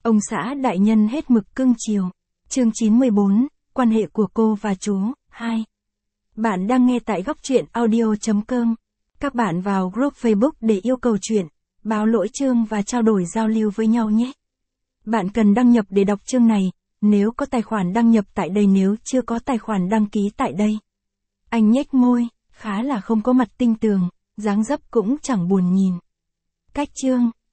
Ông xã đại nhân hết mực cưng chiều. Chương 94, quan hệ của cô và chú, 2. Bạn đang nghe tại góc truyện audio.com. Các bạn vào group Facebook để yêu cầu chuyện, báo lỗi chương và trao đổi giao lưu với nhau nhé. Bạn cần đăng nhập để đọc chương này, nếu có tài khoản đăng nhập tại đây, nếu chưa có tài khoản đăng ký tại đây. Anh nhếch môi, khá là không có mặt tinh tường, dáng dấp cũng chẳng buồn nhìn. Cách chương,